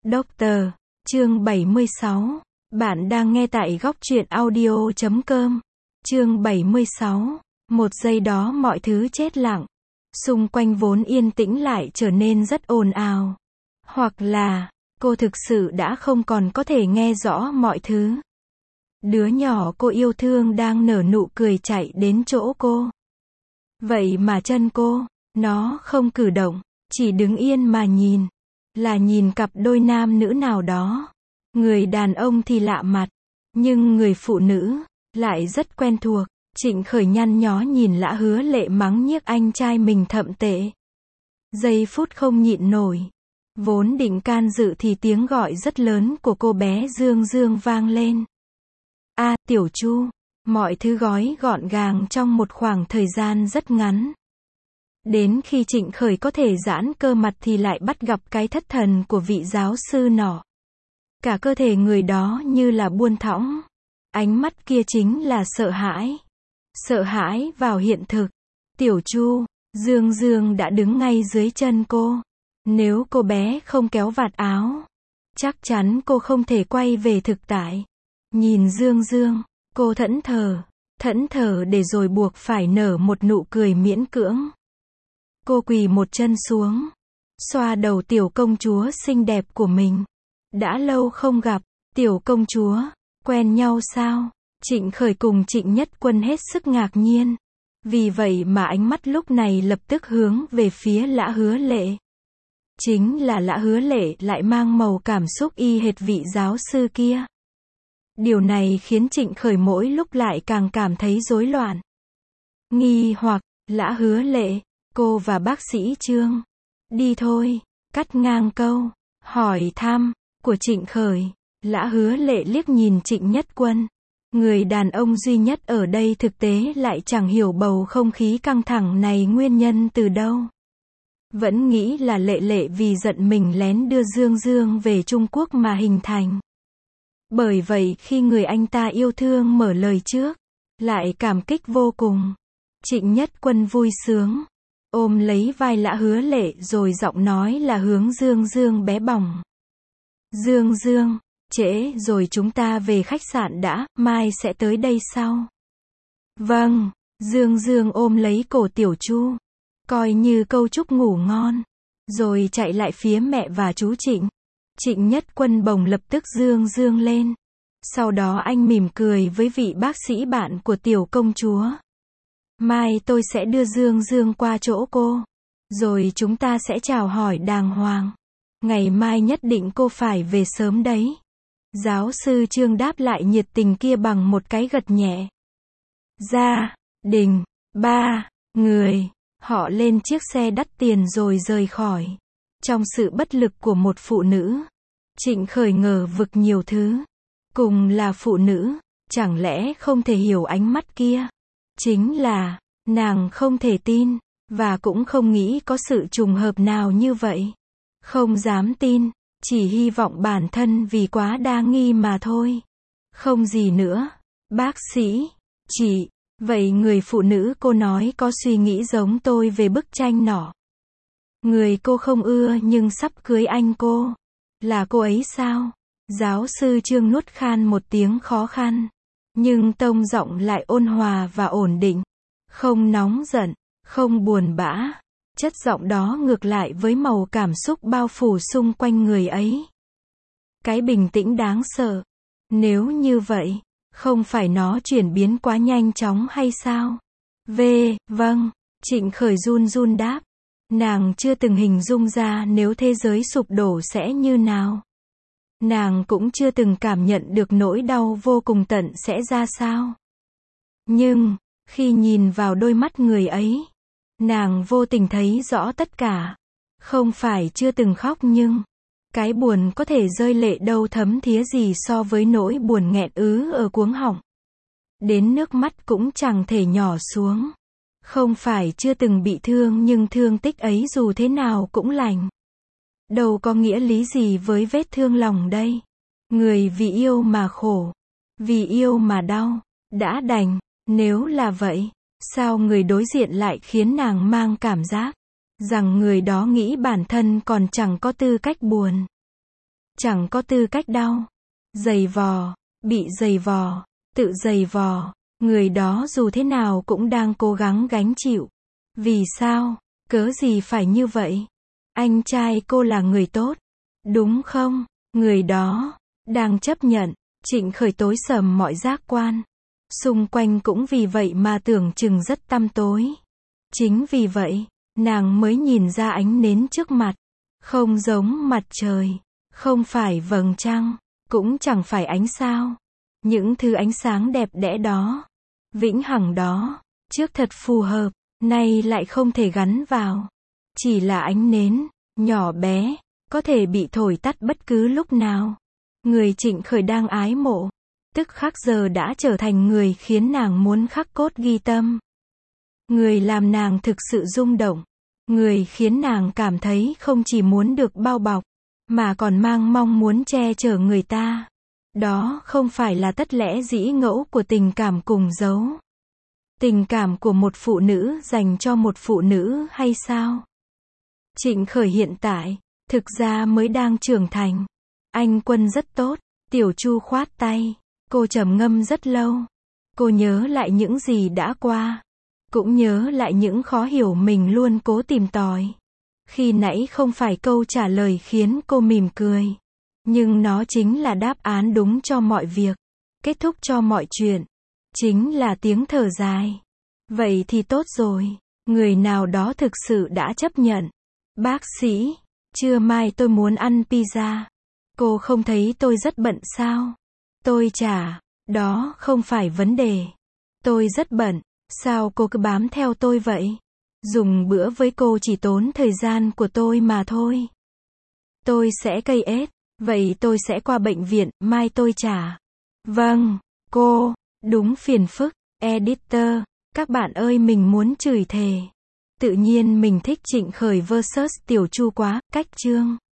Doctor, chương 76. Bạn đang nghe tại góc truyện audio.com. Chương 76. Một giây đó mọi thứ chết lặng. Xung quanh vốn yên tĩnh lại trở nên rất ồn ào. Hoặc là, cô thực sự đã không còn có thể nghe rõ mọi thứ. Đứa nhỏ cô yêu thương đang nở nụ cười chạy đến chỗ cô. Vậy mà chân cô, nó không cử động, chỉ đứng yên mà nhìn. Là nhìn cặp đôi nam nữ nào đó. Người đàn ông thì lạ mặt, nhưng người phụ nữ lại rất quen thuộc. Trịnh Khởi nhăn nhó nhìn Lã Hứa Lệ mắng nhiếc anh trai mình thậm tệ. Giây phút không nhịn nổi. Vốn định can dự thì tiếng gọi rất lớn của cô bé Dương Dương vang lên. A, Tiểu Chu. Mọi thứ gói gọn gàng trong một khoảng thời gian rất ngắn. Đến khi Trịnh Khởi có thể giãn cơ mặt thì lại bắt gặp cái thất thần của vị giáo sư nọ. Cả cơ thể người đó như là buông thõng. Ánh mắt kia chính là sợ hãi. Sợ hãi vào hiện thực. Tiểu Chu, Dương Dương đã đứng ngay dưới chân cô. Nếu cô bé không kéo vạt áo, chắc chắn cô không thể quay về thực tại. Nhìn Dương Dương, cô thẫn thờ để rồi buộc phải nở một nụ cười miễn cưỡng. Cô quỳ một chân xuống, xoa đầu tiểu công chúa xinh đẹp của mình. Đã lâu không gặp, tiểu công chúa, quen nhau sao? Trịnh Khởi cùng Trịnh Nhất Quân hết sức ngạc nhiên. Vì vậy mà ánh mắt lúc này lập tức hướng về phía Lã Hứa Lệ. Chính là Lã Hứa Lệ lại mang màu cảm xúc y hệt vị giáo sư kia. Điều này khiến Trịnh Khởi mỗi lúc lại càng cảm thấy rối loạn. Nghi hoặc, Lã Hứa Lệ, cô và bác sĩ Trương. Đi thôi, cắt ngang câu hỏi thăm của Trịnh Khởi. Lã Hứa Lệ liếc nhìn Trịnh Nhất Quân. Người đàn ông duy nhất ở đây thực tế lại chẳng hiểu bầu không khí căng thẳng này nguyên nhân từ đâu. Vẫn nghĩ là Lệ Lệ vì giận mình lén đưa Dương Dương về Trung Quốc mà hình thành. Bởi vậy khi người anh ta yêu thương mở lời trước, lại cảm kích vô cùng. Trịnh Nhất Quân vui sướng, ôm lấy vai Lã Hứa Lệ rồi giọng nói là hướng Dương Dương bé bỏng. Dương Dương, trễ rồi chúng ta về khách sạn đã, mai sẽ tới đây sau. Vâng, Dương Dương ôm lấy cổ Tiểu Chu, coi như câu chúc ngủ ngon, rồi chạy lại phía mẹ và chú Trịnh. Trịnh Nhất Quân bồng lập tức Dương Dương lên. Sau đó anh mỉm cười với vị bác sĩ bạn của tiểu công chúa. Mai tôi sẽ đưa Dương Dương qua chỗ cô. Rồi chúng ta sẽ chào hỏi đàng hoàng. Ngày mai nhất định cô phải về sớm đấy. Giáo sư Trương đáp lại nhiệt tình kia bằng một cái gật nhẹ. Gia đình, 3 người, họ lên chiếc xe đắt tiền rồi rời khỏi. Trong sự bất lực của một phụ nữ, Trịnh Khởi ngờ vực nhiều thứ. Cùng là phụ nữ, chẳng lẽ không thể hiểu ánh mắt kia? Chính là, nàng không thể tin, và cũng không nghĩ có sự trùng hợp nào như vậy. Không dám tin, chỉ hy vọng bản thân vì quá đa nghi mà thôi. Không gì nữa. Bác sĩ, chị, vậy người phụ nữ cô nói có suy nghĩ giống tôi về bức tranh nọ. Người cô không ưa nhưng sắp cưới anh cô. Là cô ấy sao? Giáo sư Trương nuốt khan một tiếng khó khăn. Nhưng tông giọng lại ôn hòa và ổn định. Không nóng giận, không buồn bã. Chất giọng đó ngược lại với màu cảm xúc bao phủ xung quanh người ấy. Cái bình tĩnh đáng sợ. Nếu như vậy, không phải nó chuyển biến quá nhanh chóng hay sao? Vâng, Trịnh Khởi run run đáp. Nàng chưa từng hình dung ra nếu thế giới sụp đổ sẽ như nào. Nàng cũng chưa từng cảm nhận được nỗi đau vô cùng tận sẽ ra sao. Nhưng, khi nhìn vào đôi mắt người ấy, nàng vô tình thấy rõ tất cả. Không phải chưa từng khóc nhưng, cái buồn có thể rơi lệ đâu thấm thía gì so với nỗi buồn nghẹn ứ ở cuống họng. Đến nước mắt cũng chẳng thể nhỏ xuống. Không phải chưa từng bị thương nhưng thương tích ấy dù thế nào cũng lành. Đâu có nghĩa lý gì với vết thương lòng đây. Người vì yêu mà khổ, vì yêu mà đau, đã đành. Nếu là vậy, sao người đối diện lại khiến nàng mang cảm giác rằng người đó nghĩ bản thân còn chẳng có tư cách buồn. chẳng có tư cách đau. Giày vò, bị giày vò, tự giày vò, người đó dù thế nào cũng đang cố gắng gánh chịu. Vì sao? Cớ gì phải như vậy? Anh trai cô là người tốt, đúng không? Người đó đang chấp nhận. Trịnh Khởi tối sầm mọi giác quan. Xung quanh cũng vì vậy mà tưởng chừng rất tăm tối. Chính vì vậy, nàng mới nhìn ra ánh nến trước mặt. Không giống mặt trời, không phải vầng trăng, cũng chẳng phải ánh sao. Những thứ ánh sáng đẹp đẽ đó, vĩnh hằng đó, trước thật phù hợp, nay lại không thể gắn vào. Chỉ là ánh nến, nhỏ bé, có thể bị thổi tắt bất cứ lúc nào. Người Trịnh Khởi đang ái mộ, tức khắc giờ đã trở thành người khiến nàng muốn khắc cốt ghi tâm. Người làm nàng thực sự rung động. Người khiến nàng cảm thấy không chỉ muốn được bao bọc, mà còn mang mong muốn che chở người ta. Đó không phải là tất lẽ dĩ ngẫu của tình cảm cùng dấu. Tình cảm của một phụ nữ dành cho một phụ nữ hay sao? Trịnh Khởi hiện tại, thực ra mới đang trưởng thành. Anh Quân rất tốt. Tiểu Chu khoát tay. Cô trầm ngâm rất lâu. Cô nhớ lại những gì đã qua. Cũng nhớ lại những khó hiểu mình luôn cố tìm tòi. Khi nãy không phải câu trả lời khiến cô mỉm cười. Nhưng nó chính là đáp án đúng cho mọi việc. Kết thúc cho mọi chuyện. Chính là tiếng thở dài. Vậy thì tốt rồi. Người nào đó thực sự đã chấp nhận. Bác sĩ, trưa mai tôi muốn ăn pizza. Cô không thấy tôi rất bận sao? Tôi chả, đó không phải vấn đề. Tôi rất bận, sao cô cứ bám theo tôi vậy? Dùng bữa với cô chỉ tốn thời gian của tôi mà thôi. Tôi sẽ cây ết, vậy tôi sẽ qua bệnh viện, mai tôi trả. Vâng, cô, đúng phiền phức. Editor, các bạn ơi mình muốn chửi thề. Tự nhiên mình thích Trịnh Khởi vs Tiểu Chu quá, cách chương.